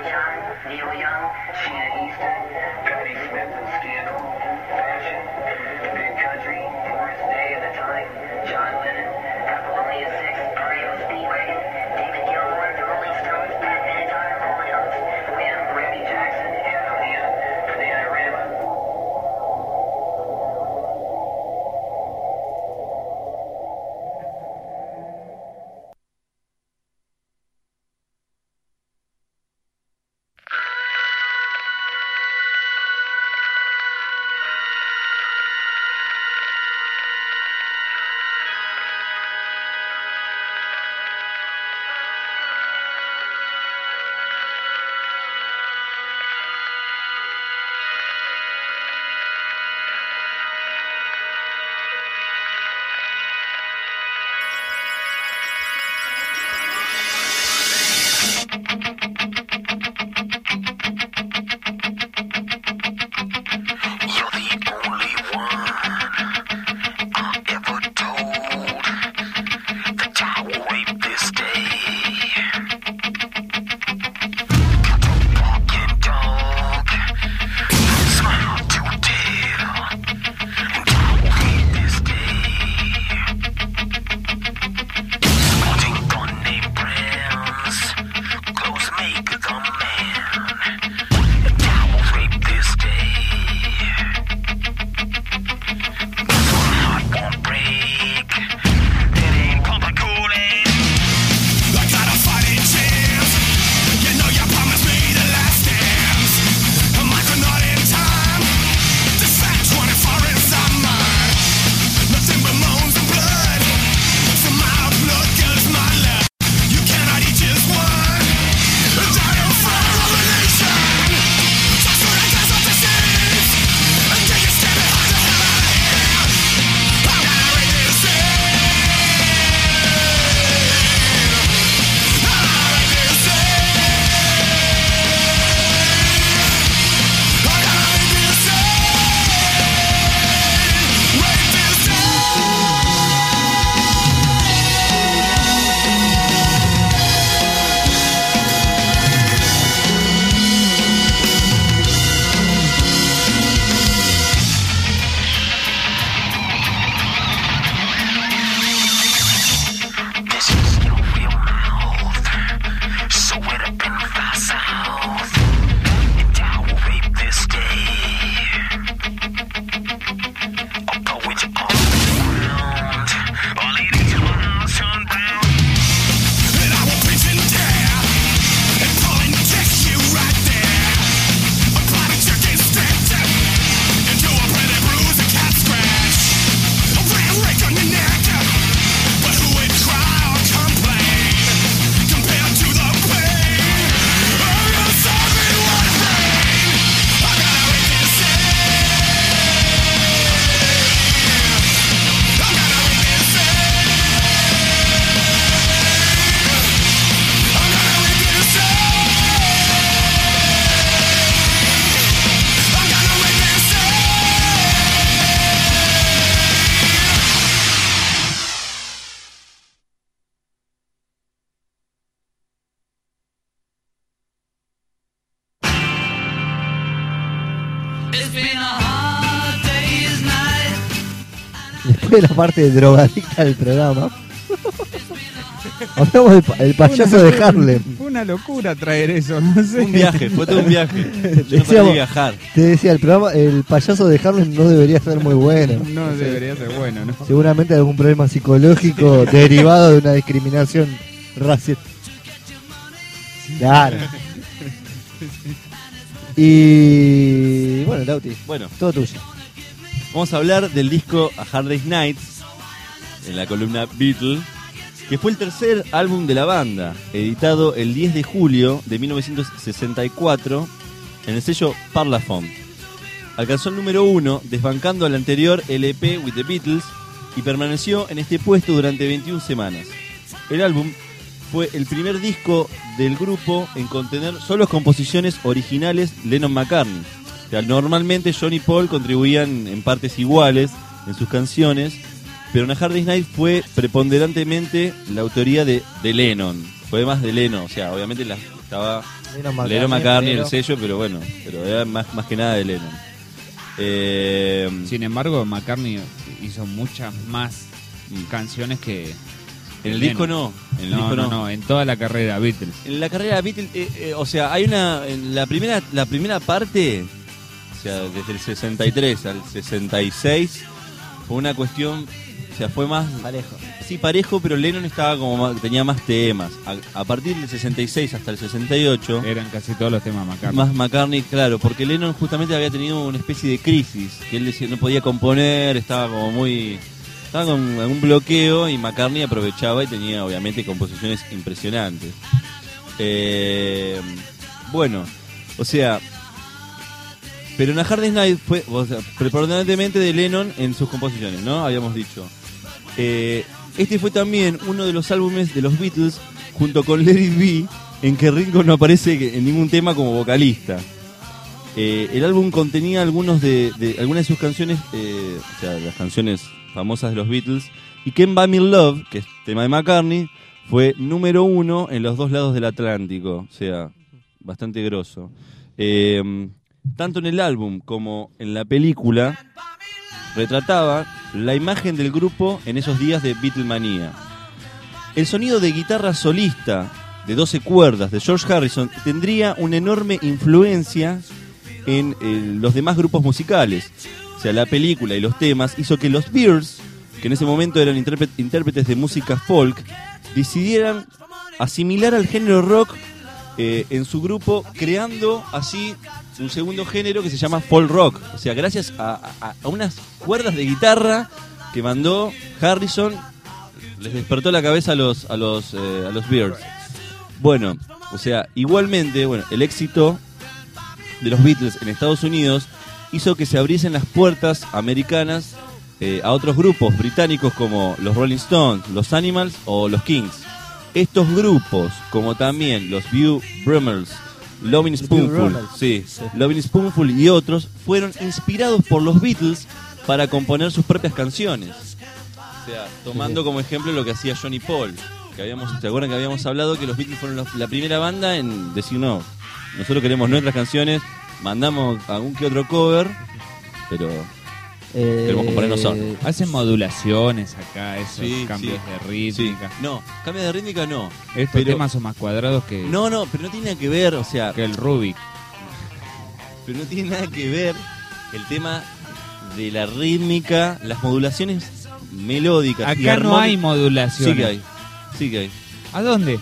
Elton John, Neil Young, Sheena Easton, Patti Smith and Scandal, Fashion, Big Country, Morris Day and the Time, John Lennon, Apollonia 6, REO Speedway, David Gilmour, The Rolling Stones, Pat Benatar, Hall & Oates, Wham, Randy Jackson, and Bananarama. Después de la parte drogadicta del programa, hablamos del payaso de Harlem. Fue una locura traer eso, no sé. Un viaje, fue todo un viaje. Yo no podía viajar. Te decía, el payaso de Harlem no debería ser muy bueno. No debería ser bueno, ¿no? Seguramente algún problema psicológico derivado de una discriminación racial. Claro. Y bueno, Lauti, bueno, todo tuyo. Vamos a hablar del disco A Hard Day's Night, en la columna Beatle, que fue el tercer álbum de la banda, editado el 10 de julio de 1964 en el sello Parlophone. Alcanzó el número 1, desbancando al anterior LP With the Beatles, y permaneció en este puesto durante 21 semanas. El álbum fue el primer disco del grupo en contener solo composiciones originales Lennon-McCartney. O sea, normalmente John y Paul contribuían en partes iguales en sus canciones, pero en A Hard Day's Night fue preponderantemente la autoría de Lennon. Fue más de Lennon, o sea, obviamente estaba Lennon McCartney, el sello, pero bueno, pero era más que nada de Lennon. Sin embargo, McCartney hizo muchas más canciones que... En el disco no. En el disco no, en toda la carrera Beatles. En la carrera Beatles, o sea, hay una... En la primera parte, o sea, desde el 63 al 66, fue una cuestión... O sea, fue más... Parejo. Sí, parejo, pero Lennon estaba como tenía más temas. A partir del 66 hasta el 68... Eran casi todos los temas McCartney. Más McCartney, claro, porque Lennon justamente había tenido una especie de crisis. Que él decía, no podía componer, estaba como muy... Estaba con algún bloqueo y McCartney aprovechaba y tenía obviamente composiciones impresionantes. Bueno, o sea... Pero en A Hard Day's Night fue, o sea, preponderantemente de Lennon en sus composiciones, ¿no? Habíamos dicho. Este fue también uno de los álbumes de los Beatles, junto con Let It Be, en que Ringo no aparece en ningún tema como vocalista. El álbum contenía algunas de sus canciones, o sea, las canciones famosas de los Beatles, y Can't Buy Me Love, que es tema de McCartney, fue número 1 en los dos lados del Atlántico, o sea, bastante grosso. Tanto en el álbum como en la película retrataba la imagen del grupo en esos días de Beatlemania. El sonido de guitarra solista de 12 cuerdas de George Harrison tendría una enorme influencia en los demás grupos musicales. O sea, la película y los temas hizo que los Beatles, que en ese momento eran intérpretes de música folk, decidieran asimilar al género rock en su grupo, creando así un segundo género que se llama folk rock. O sea, gracias a unas cuerdas de guitarra que mandó Harrison, les despertó la cabeza a los Beatles. Bueno, o sea, igualmente, bueno, el éxito de los Beatles en Estados Unidos hizo que se abriesen las puertas americanas a otros grupos británicos como los Rolling Stones, los Animals o los Kings. Estos grupos, como también los Beau Brummels, Lovin' Spoonful, Lovin' Spoonful y otros, fueron inspirados por los Beatles para componer sus propias canciones. O sea, tomando como ejemplo lo que hacía John y Paul, que ¿se acuerdan que habíamos hablado que los Beatles fueron la primera banda en decir no, nosotros queremos nuestras canciones, mandamos algún que otro cover, pero queremos componer nosotros. Hacen modulaciones acá, esos cambios de rítmica. Sí. No, cambios de rítmica no. Estos temas son más cuadrados que... No, pero no tiene nada que ver, o sea... Que el Rubik. Pero no tiene nada que ver el tema de la rítmica, las modulaciones melódicas. Acá no hay modulaciones. Sí que hay. ¿A dónde?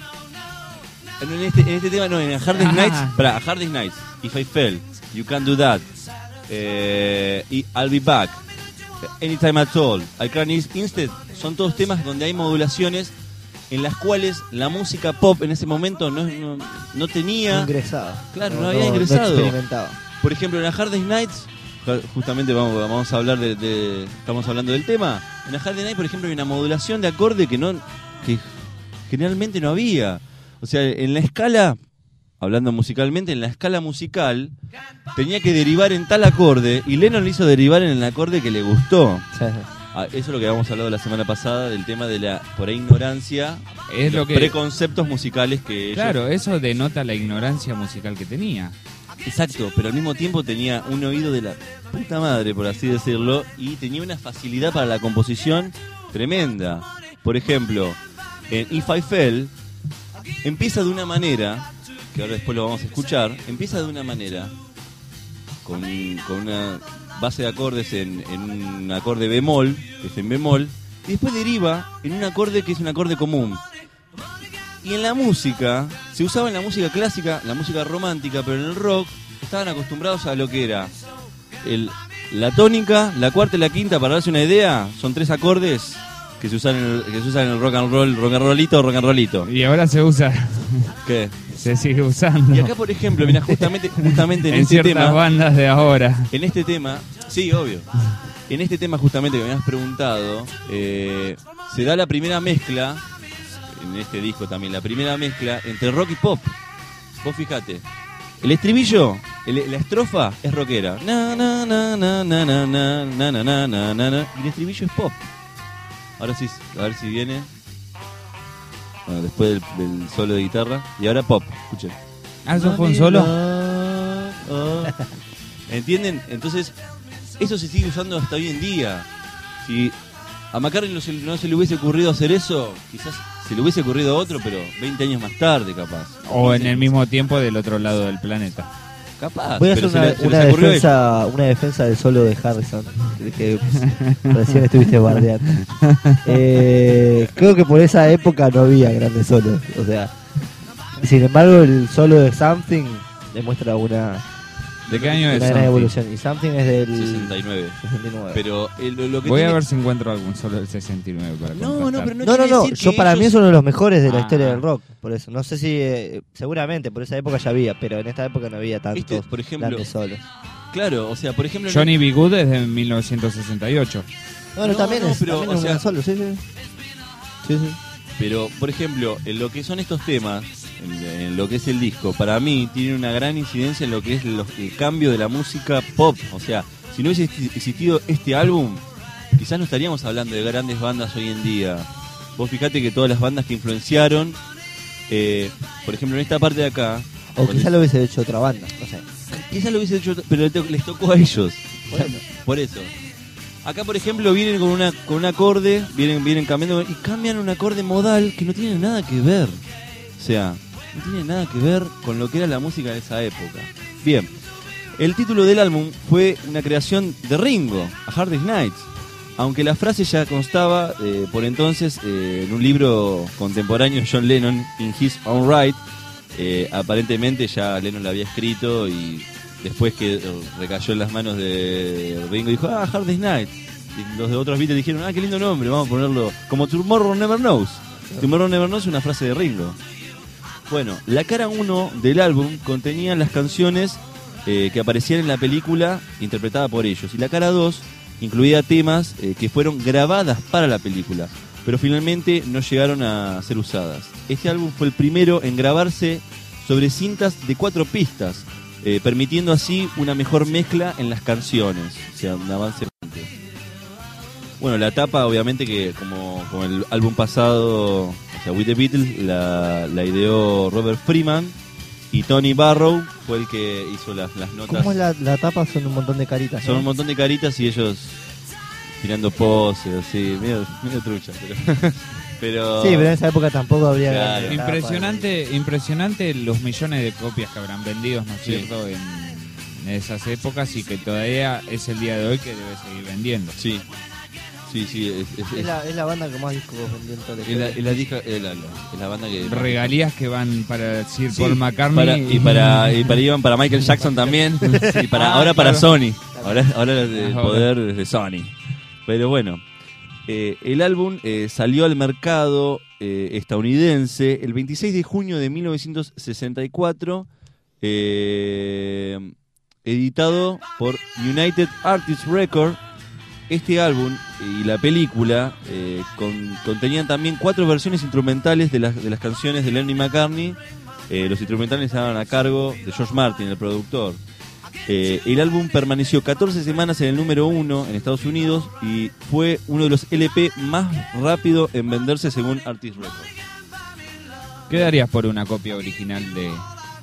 En este tema no, en A Hard Day's Night. A Hard Day's Night. If I Fell, You Can't Do That. Y I'll Be Back, Anytime at All, I Can't Instead, son todos temas donde hay modulaciones en las cuales la música pop en ese momento no tenía ingresado. Claro, no había ingresado. No experimentaba. Por ejemplo, en A Hard Day's Night, justamente vamos a hablar estamos hablando del tema. En A Hard Day's Night, por ejemplo, hay una modulación de acorde que generalmente no había. O sea, en la escala, hablando musicalmente, en la escala musical tenía que derivar en tal acorde y Lennon lo hizo derivar en el acorde que le gustó. Sí. Eso es lo que habíamos hablado la semana pasada, del tema de la por ahí ignorancia, es los lo que... preconceptos musicales que Claro, ellos... eso denota la ignorancia musical que tenía. Exacto, pero al mismo tiempo tenía un oído de la puta madre, por así decirlo, y tenía una facilidad para la composición tremenda. Por ejemplo, en If I Fell empieza de una manera, que ahora después lo vamos a escuchar, empieza de una manera con una base de acordes en un acorde bemol, que es en bemol, y después deriva en un acorde que es un acorde común. Y en la música, se usaba en la música clásica, la música romántica, pero en el rock estaban acostumbrados a lo que era la tónica, la cuarta y la quinta. Para darse una idea, son 3 acordes que se usan en el rock and rollito. Y ahora se usa. ¿Qué? Se sigue usando. Y acá, por ejemplo, mira, justamente en en este ciertas tema, bandas de ahora. en este tema, sí, obvio. En este tema justamente que me habías preguntado, se da la primera mezcla, en este disco también, la primera mezcla entre rock y pop. Vos fijate, el estribillo, la estrofa es rockera. Na, na, na, na, na, na, na, na, na, na, na, na, y el estribillo es pop. Ahora sí, a ver si viene. Bueno, después del solo de guitarra. Y ahora pop, escuchen. Ah, ¿eso fue un solo? ¿Entienden? Entonces, eso se sigue usando hasta hoy en día. Si a McCartney no se le hubiese ocurrido hacer eso, quizás se le hubiese ocurrido a otro, pero 20 años más tarde, capaz. O en el mismo tiempo del otro lado del planeta. Capaz. Voy a pero hacer se les ocurrió una defensa del solo de Harrison, que recién estuviste bardeando. Creo que por esa época no había grandes solos. O sea, sin embargo, el solo de Something demuestra una ¿De qué año es? gran Something? evolución. Y Something es del 69. 69. Pero lo que Voy a tiene- ver si encuentro algún solo del 69 para No, contrastar. pero no No, quiere decir yo que para mí es ellos- uno de los mejores de la Ah. historia del rock. Por eso, no sé si, seguramente por esa época ya había, pero en esta época no había tantos por ejemplo, grandes solos. claro, o sea, por ejemplo... Johnny B. Good es de 1968. Bueno, No, también no, es, pero, también o es un sea- gran solo, sí, sí. Sí, sí. Pero, por ejemplo, en lo que son estos temas, en lo que es el disco, para mí tiene una gran incidencia en lo que es el cambio de la música pop. O sea, si no hubiese existido este álbum, quizás no estaríamos hablando de grandes bandas hoy en día. Vos fijate que todas las bandas que influenciaron, por ejemplo, en esta parte de acá... O quizás lo hubiese hecho otra banda, no sé. Quizás lo hubiese hecho, pero les tocó a ellos. Bueno. Por eso. Acá, por ejemplo, vienen con un acorde, vienen cambiando y cambian un acorde modal que no tiene nada que ver. O sea, no tiene nada que ver con lo que era la música de esa época. Bien, el título del álbum fue una creación de Ringo, A Hard Day's Night. Aunque la frase ya constaba por entonces en un libro contemporáneo de John Lennon, In His Own Right. Aparentemente ya Lennon la había escrito y después que recayó en las manos de Ringo dijo, Hard Day's Night. Y los de otros Beatles dijeron, qué lindo nombre, vamos a ponerlo como Tomorrow Never Knows. Tomorrow Never Knows es una frase de Ringo. Bueno, la cara 1 del álbum contenía las canciones que aparecían en la película interpretada por ellos. Y la cara 2 incluía temas que fueron grabadas para la película, pero finalmente no llegaron a ser usadas. Este álbum fue el primero en grabarse sobre cintas de 4 pistas, permitiendo así una mejor mezcla en las canciones, o sea, un avance. Bueno, la tapa obviamente que como el álbum pasado, o sea, With the Beatles, la ideó Robert Freeman y Tony Barrow fue el que hizo las notas. ¿Cómo es la tapa? Son un montón de caritas, Son ¿no? un montón de caritas y ellos tirando poses, así, medio trucha, pero... Sí, pero en esa época tampoco habría Claro. grandes tapas. Impresionante los millones de copias que habrán vendido, ¿no es Sí. cierto? En esas épocas y que todavía es el día de hoy que debe seguir vendiendo. Sí, Es la banda que más discos vendió en toda la historia. es la banda que... Regalías que van para Sir Sí, Paul McCartney iban para Michael Jackson también y ahora para Sony, ahora el poder es de Sony. Pero bueno, el álbum salió al mercado estadounidense el 26 de junio de 1964, editado por United Artists Records. Este álbum y la película contenían también 4 versiones instrumentales de las canciones de Lennon y McCartney. Los instrumentales estaban a cargo de George Martin, el productor. El álbum permaneció 14 semanas en el número 1 en Estados Unidos y fue uno de los LP más rápido en venderse según Artist Records. ¿Qué darías por una copia original de...?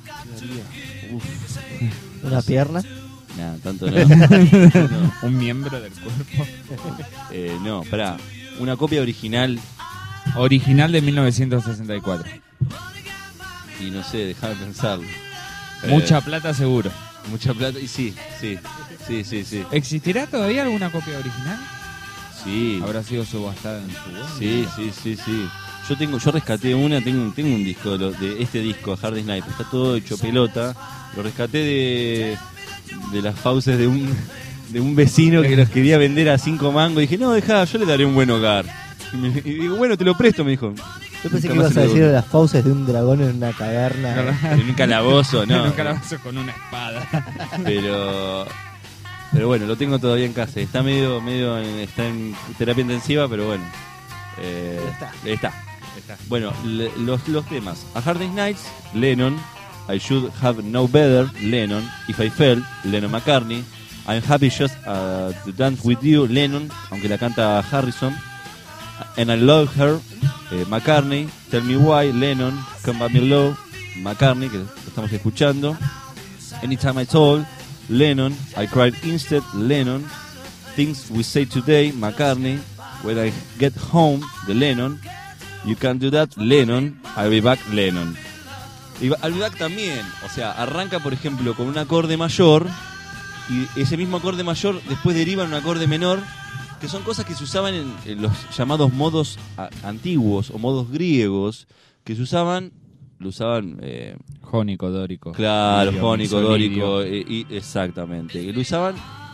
Una pierna. Nah, tanto no. No, Un miembro del cuerpo. no, pará. Una copia original Original de 1964. y no sé, déjame pensarlo. Mucha plata seguro. Mucha plata y sí. ¿Existirá todavía alguna copia original? Sí. ¿Habrá sido subastada en su web? Sí. Yo rescaté tengo un disco de este disco, Hard Day's Night, está todo hecho pelota. Lo rescaté de las fauces de un vecino que los quería vender a 5 mangos. Y dije, no, dejá, yo le daré un buen hogar. Y digo, bueno, te lo presto, me dijo. Yo pensé Nunca que más ibas se a lo decir devolví. de las fauces de un dragón en una caverna. En un calabozo, no. En un calabozo con una espada. Pero bueno, lo tengo todavía en casa. Está está en terapia intensiva, pero bueno. Está. Bueno, los temas. A Hard Day's Night, Lennon. I Should Have Known Better, Lennon. If I Fell, Lennon McCartney. I'm Happy Just to Dance With You, Lennon, aunque la canta Harrison. And I Love Her, McCartney. Tell Me Why, Lennon. Come Back Me Love, McCartney, que lo estamos escuchando. Anytime I Told, Lennon. I Cried Instead, Lennon. Things We Say Today, McCartney. When I Get Home, de Lennon. You Can't Do That, Lennon. I'll Be Back, Lennon. Y I'll Be Back también, o sea, arranca por ejemplo con un acorde mayor y ese mismo acorde mayor después deriva en un acorde menor, que son cosas que se usaban en los llamados modos antiguos o modos griegos, que se usaban, lo usaban... Jónico, dórico. Claro, Lidio, jónico, misolidio. dórico, exactamente. Que lo usaban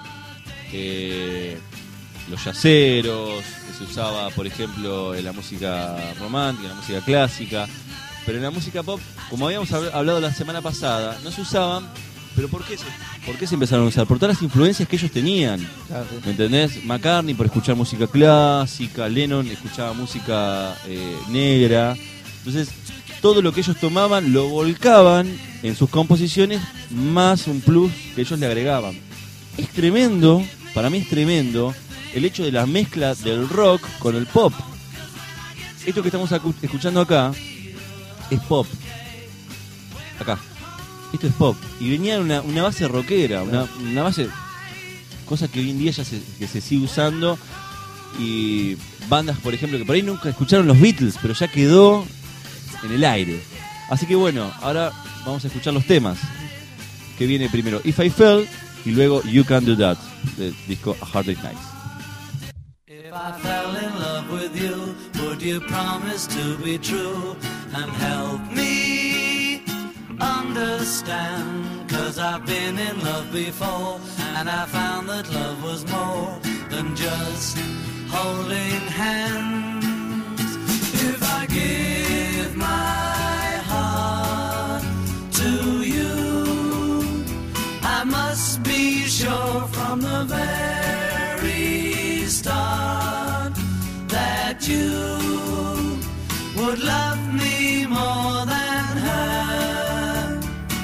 los yaceros, que se usaba, por ejemplo, en la música romántica, en la música clásica. Pero en la música pop, como habíamos hablado la semana pasada, no se usaban. ¿Pero por qué se empezaron a usar? Por todas las influencias que ellos tenían. Claro, sí. ¿Me entendés? McCartney por escuchar música clásica, Lennon escuchaba música negra. Entonces, todo lo que ellos tomaban lo volcaban en sus composiciones, más un plus que ellos le agregaban. Es tremendo, para mí es tremendo, el hecho de la mezcla del rock con el pop. Esto que estamos escuchando acá es pop. Acá. Esto es pop. Y venía una base rockera, una base... Cosa que hoy en día ya se sigue usando. Y bandas, por ejemplo, que por ahí nunca escucharon los Beatles, pero ya quedó en el aire. Así que bueno, ahora vamos a escuchar los temas. Que viene primero If I Fell y luego You Can Do That, del disco A Hard Day's Night. If I fell in love with you, would you promise to be true and help me understand? 'Cause I've been in love before and I found that love was more than just holding hands. If I give my heart to you, I must be sure from the very start that you would love me more than her.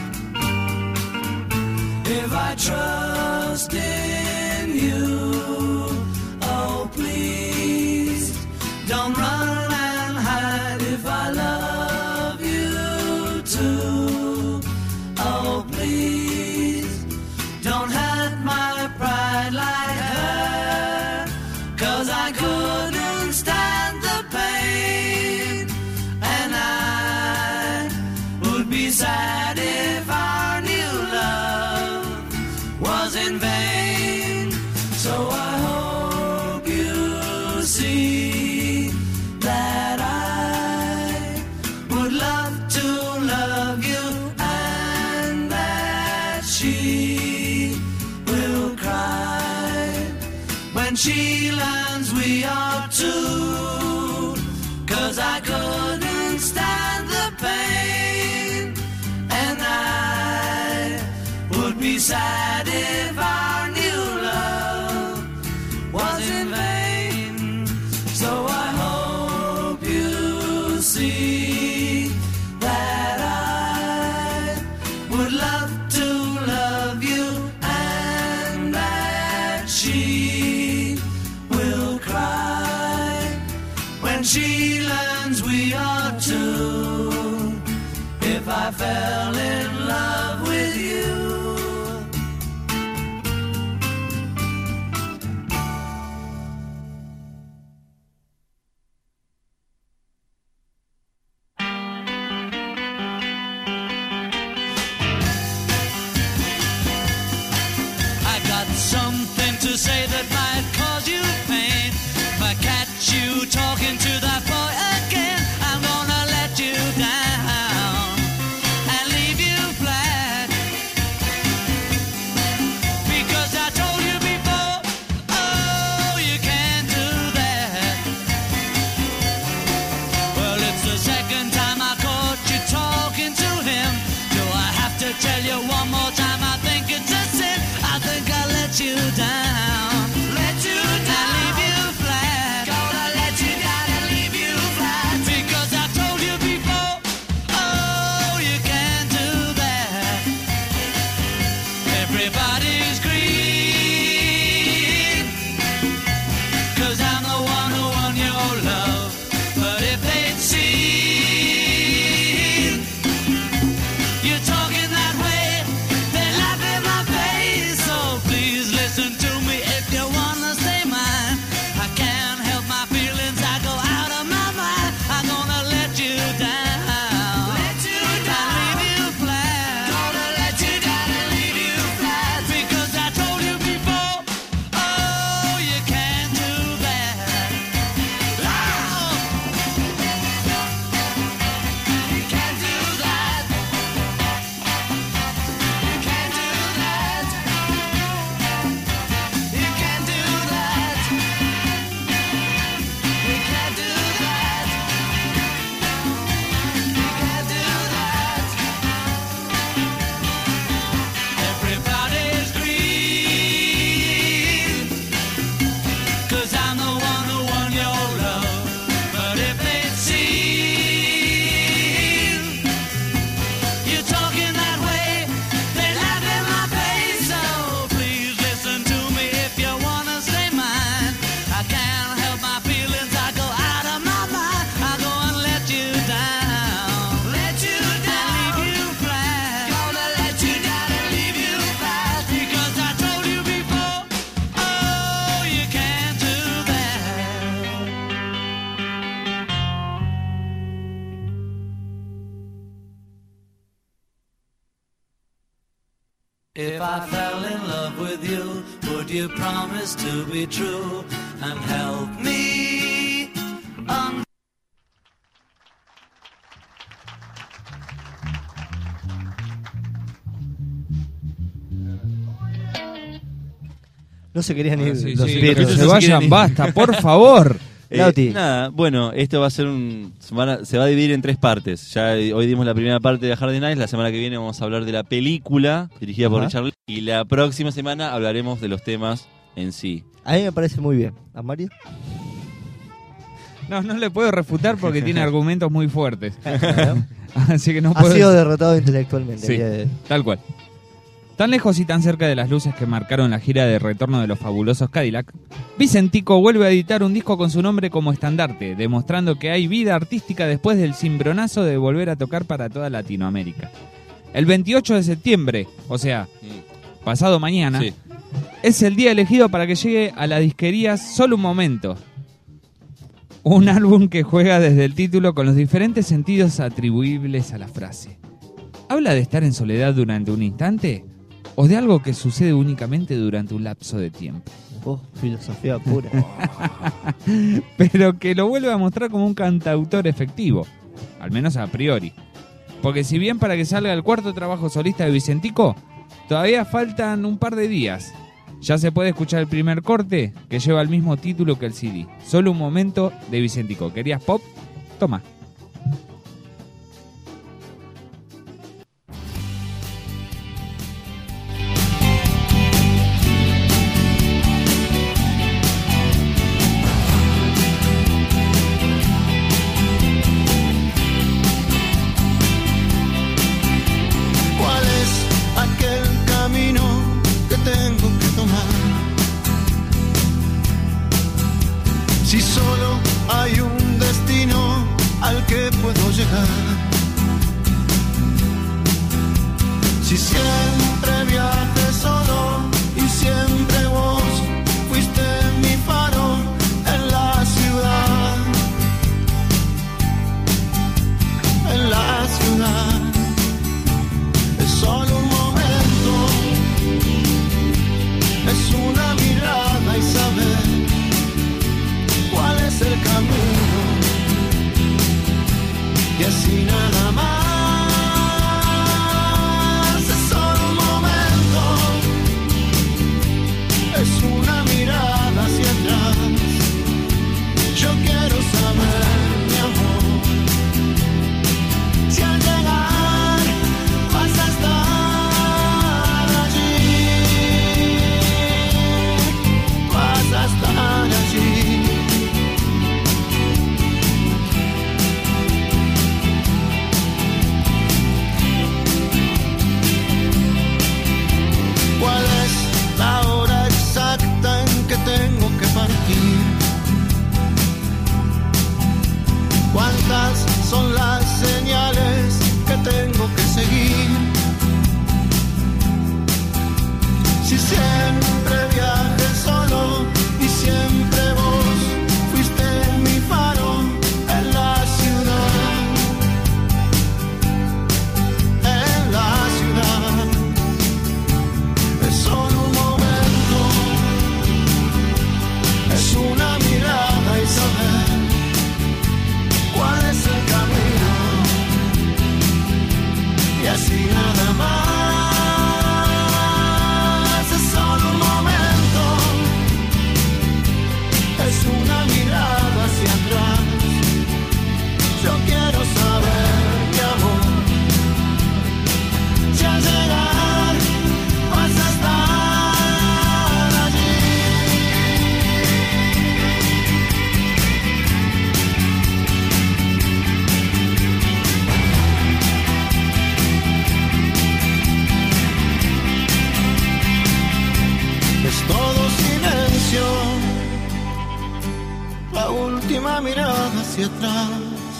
If I trust in you, oh please don't run and hide. If I love you too, oh please don't hurt my pride like her. 'Cause I couldn't stand the pain, and I would be sad if our new love was in vain. So I hope you see that I would love to love you, and that she will cry when she learns we are two. 'Cause I couldn't stand the pain, and I would be sad if our new love was in vain. So I hope you see that I would love to love you, and that she will cry when she learns we are two. If I fell in love with you. I got something to say that might cause you pain. If I catch you talking to that boy again, I'm gonna let you down and leave you flat. Because I told you before, oh, you can't do that. Well, it's the second time I caught you talking to him. Do I have to tell you one more time? I think it's a sin. I think I let you down. Let you down. And leave you flat. Gonna let you down and leave you flat. Because I told you before, oh, you can't do that. Everybody's green, 'cause I'm the one who won your love. But if they'd seen you talking If I fell in love with you, would you promise to be true and help me on? No se querían ir Sí, los sí, Beatles. que Beatles se no se vayan, quieren ir. basta, por favor. Lauti. Nada, bueno, esto va a ser se va a dividir en 3 partes. Ya hoy dimos la primera parte de Hard Night, la semana que viene vamos a hablar de la película dirigida por Ajá. Richard Lee, y la próxima semana hablaremos de los temas en sí. A mí me parece muy bien. ¿A Mario? No le puedo refutar porque tiene argumentos muy fuertes. Así que no Ha puedo. sido derrotado intelectualmente. Sí, tal cual. Tan lejos y tan cerca de las luces que marcaron la gira de retorno de los fabulosos Cadillac, Vicentico vuelve a editar un disco con su nombre como estandarte, demostrando que hay vida artística después del cimbronazo de volver a tocar para toda Latinoamérica. El 28 de septiembre, o sea, pasado mañana, Sí. es el día elegido para que llegue a la disquería Solo un Momento. Un álbum que juega desde el título con los diferentes sentidos atribuibles a la frase. ¿Habla de estar en soledad durante un instante? ¿O de algo que sucede únicamente durante un lapso de tiempo? Filosofía pura. Pero que lo vuelve a mostrar como un cantautor efectivo, al menos a priori. Porque si bien para que salga el cuarto trabajo solista de Vicentico, todavía faltan un par de días. Ya se puede escuchar el primer corte, que lleva el mismo título que el CD. Solo un momento de Vicentico. ¿Querías pop? Toma. ¿Cuál es aquel camino que tengo que tomar? Si solo hay un destino al que puedo llegar. Si siempre viajé solo y siempre vos fuiste mi faro en la ciudad. En la ciudad. Es solo un momento, es una mirada y saber cuál es el camino, y así nada más. Es solo un momento, es una mirada hacia atrás. Yo quiero saber, mi amor, si al llegar vas a estar allí, vas a estar allí. ¿Cuál es la hora exacta en que tengo que partir? ¿Cuántas son las señales que tengo que seguir? Si siempre viajé solo y siempre vos fuiste mi faro en la ciudad. En la ciudad. Es solo un momento, es una mirada y saber cuál es el camino, y así nada más. Es solo un momento, es una mirada hacia atrás. Yo quiero saber, mi amor, si al llegar vas a estar allí. Es todo silencio, la última mirada hacia atrás,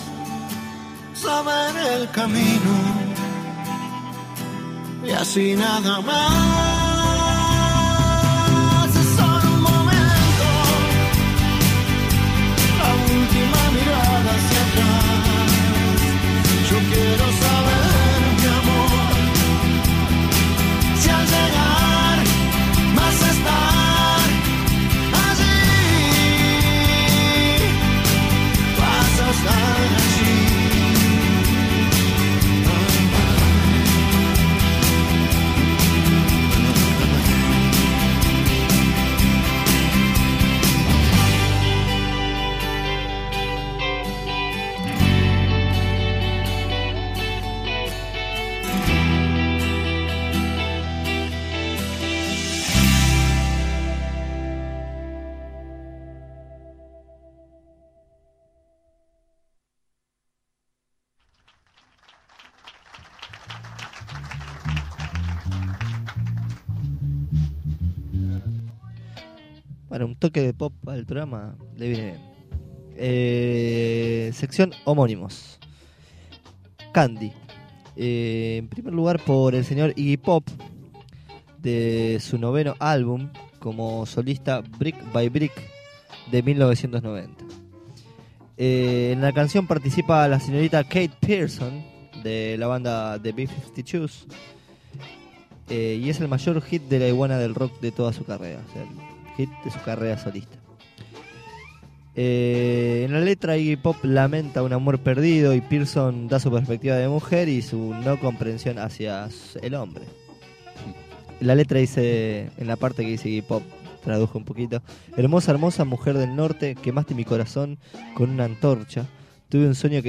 saber el camino, y así nada más. Es solo un momento, la última mirada hacia atrás. Yo quiero saber, mi amor, si al llegar Bueno, un toque de pop al programa le viene bien. Sección homónimos. Candy. En primer lugar por el señor Iggy Pop, de su noveno álbum como solista Brick by Brick de 1990. En la canción participa la señorita Kate Pearson de la banda The B-52s, y es el mayor hit de la iguana del rock de toda su carrera, o sea, el hit de su carrera solista. En la letra Iggy Pop lamenta un amor perdido y Pearson da su perspectiva de mujer y su no comprensión hacia el hombre. La letra dice, en la parte que dice Iggy Pop, tradujo un poquito: hermosa, hermosa mujer del norte, quemaste mi corazón con una antorcha. Tuve un sueño